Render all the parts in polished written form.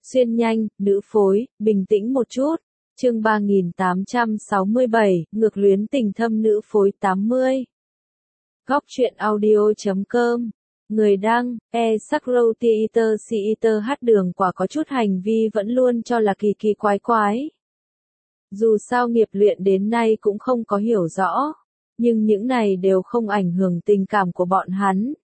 Xuyên nhanh, nữ phối, bình tĩnh một chút. Chương 3867, ngược luyến tình thâm nữ phối 80. Góc truyện audio.com. Người đăng, Sakrow Theater hát Đường Quả có chút hành vi vẫn luôn cho là kỳ kỳ quái quái. Dù sao nghiệp luyện đến nay cũng không có hiểu rõ, nhưng những này đều không ảnh hưởng tình cảm của bọn hắn.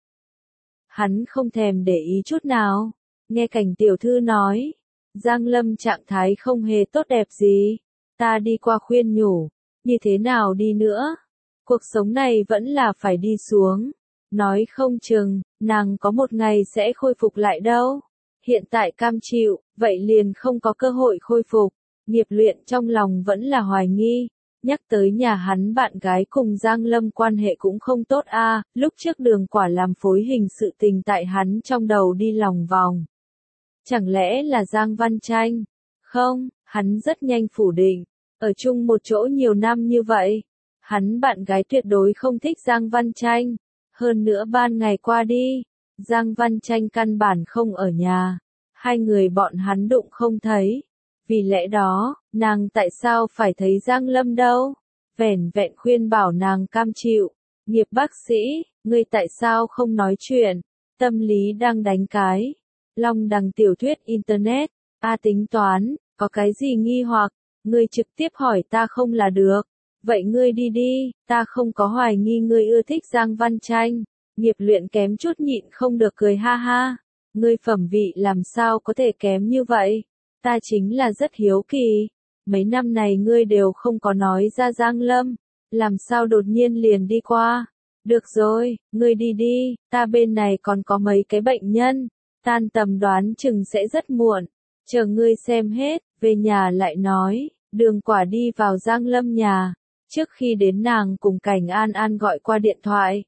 Hắn không thèm để ý chút nào. Nghe Cảnh tiểu thư nói, Giang Lâm trạng thái không hề tốt đẹp gì. Ta đi qua khuyên nhủ, như thế nào đi nữa? Cuộc sống này vẫn là phải đi xuống. Nói không chừng, nàng có một ngày sẽ khôi phục lại đâu. Hiện tại cam chịu, vậy liền không có cơ hội khôi phục. Nghiệp luyện trong lòng vẫn là hoài nghi. Nhắc tới nhà hắn bạn gái cùng Giang Lâm quan hệ cũng không tốt a. Lúc trước Đường Quả làm phối hình sự tình tại hắn trong đầu đi lòng vòng. Chẳng lẽ là Giang Văn Tranh? Không, hắn rất nhanh phủ định. Ở chung một chỗ nhiều năm như vậy, hắn bạn gái tuyệt đối không thích Giang Văn Tranh. Hơn nữa ban ngày qua đi, Giang Văn Tranh căn bản không ở nhà. Hai người bọn hắn đụng không thấy. Vì lẽ đó, nàng tại sao phải thấy Giang Lâm đâu? Vẻn vẹn khuyên bảo nàng cam chịu. Nghiệp bác sĩ, ngươi tại sao không nói chuyện? Tâm lý đang đánh cái. Long đằng tiểu thuyết Internet. Tính toán, có cái gì nghi hoặc, ngươi trực tiếp hỏi ta không là được. Vậy ngươi đi đi, ta không có hoài nghi ngươi ưa thích Giang Văn Tranh. Nghiệp luyện kém chút nhịn không được cười ha ha. Ngươi phẩm vị làm sao có thể kém như vậy? Ta chính là rất hiếu kỳ. Mấy năm này ngươi đều không có nói ra Giang Lâm. Làm sao đột nhiên liền đi qua? Được rồi, ngươi đi đi, ta bên này còn có mấy cái bệnh nhân. Tan tầm đoán chừng sẽ rất muộn. Chờ ngươi xem hết, về nhà lại nói. Đường Quả đi vào Giang Lâm nhà. Trước khi đến nàng cùng Cảnh An An gọi qua điện thoại.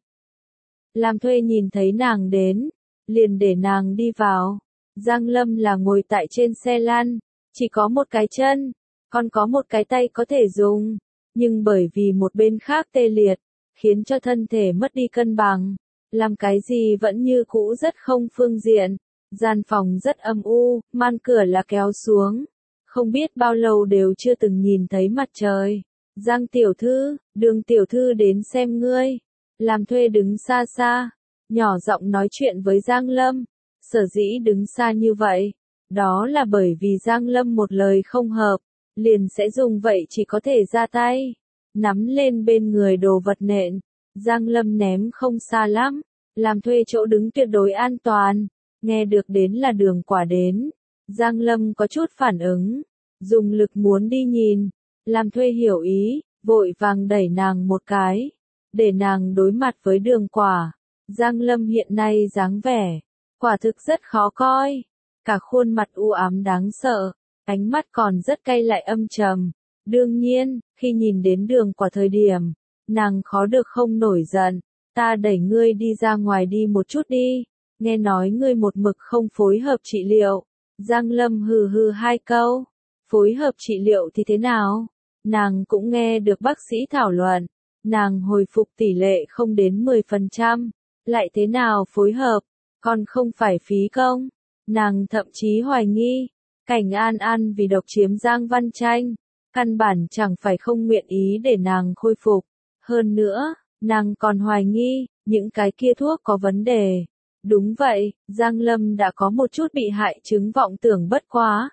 Làm thuê nhìn thấy nàng đến, liền để nàng đi vào. Giang Lâm là ngồi tại trên xe lăn, chỉ có một cái chân, còn có một cái tay có thể dùng, nhưng bởi vì một bên khác tê liệt, khiến cho thân thể mất đi cân bằng, làm cái gì vẫn như cũ rất không phương diện. Gian phòng rất âm u, màn cửa là kéo xuống, không biết bao lâu đều chưa từng nhìn thấy mặt trời. Giang tiểu thư, Đường tiểu thư đến xem ngươi. Làm thuê đứng xa xa, nhỏ giọng nói chuyện với Giang Lâm. Sở dĩ đứng xa như vậy, đó là bởi vì Giang Lâm một lời không hợp, liền sẽ dùng vậy chỉ có thể ra tay, nắm lên bên người đồ vật nện. Giang Lâm ném không xa lắm, làm thuê chỗ đứng tuyệt đối an toàn. Nghe được đến là Đường Quả đến, Giang Lâm có chút phản ứng, dùng lực muốn đi nhìn. Làm thuê hiểu ý, vội vàng đẩy nàng một cái, để nàng đối mặt với Đường Quả. Giang Lâm hiện nay dáng vẻ, quả thực rất khó coi, cả khuôn mặt u ám đáng sợ, ánh mắt còn rất cay lại âm trầm. Đương nhiên, khi nhìn đến Đường Quả thời điểm, nàng khó được không nổi giận. Ta đẩy ngươi đi ra ngoài đi một chút đi, nghe nói ngươi một mực không phối hợp trị liệu. Giang Lâm hừ hừ hai câu, phối hợp trị liệu thì thế nào? Nàng cũng nghe được bác sĩ thảo luận, nàng hồi phục tỷ lệ không đến 10%, lại thế nào phối hợp, còn không phải phí công. Nàng thậm chí hoài nghi, Cảnh An An vì độc chiếm Giang Văn Tranh, căn bản chẳng phải không nguyện ý để nàng khôi phục. Hơn nữa, nàng còn hoài nghi, những cái kia thuốc có vấn đề. Đúng vậy, Giang Lâm đã có một chút bị hại chứng vọng tưởng bất quá.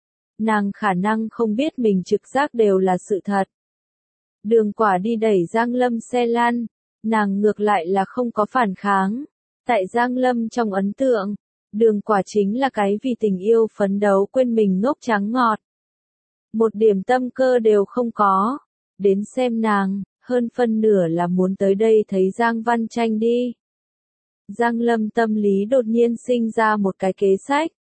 Nàng khả năng không biết mình trực giác đều là sự thật. Đường Quả đi đẩy Giang Lâm xe lăn, nàng ngược lại là không có phản kháng. Tại Giang Lâm trong ấn tượng, Đường Quả chính là cái vì tình yêu phấn đấu quên mình ngốc trắng ngọt. Một điểm tâm cơ đều không có. Đến xem nàng, hơn phân nửa là muốn tới đây thấy Giang Văn Tranh đi. Giang Lâm tâm lý đột nhiên sinh ra một cái kế sách.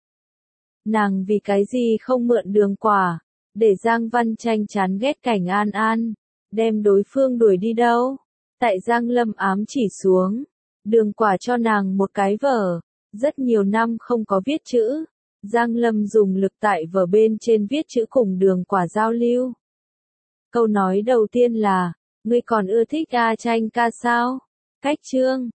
Nàng vì cái gì không mượn Đường Quả, để Giang Văn Tranh chán ghét Cảnh An An, đem đối phương đuổi đi đâu. Tại Giang Lâm ám chỉ xuống, Đường Quả cho nàng một cái vở, rất nhiều năm không có viết chữ. Giang Lâm dùng lực tại vở bên trên viết chữ cùng Đường Quả giao lưu. Câu nói đầu tiên là, ngươi còn ưa thích A Tranh ca sao? Cách chương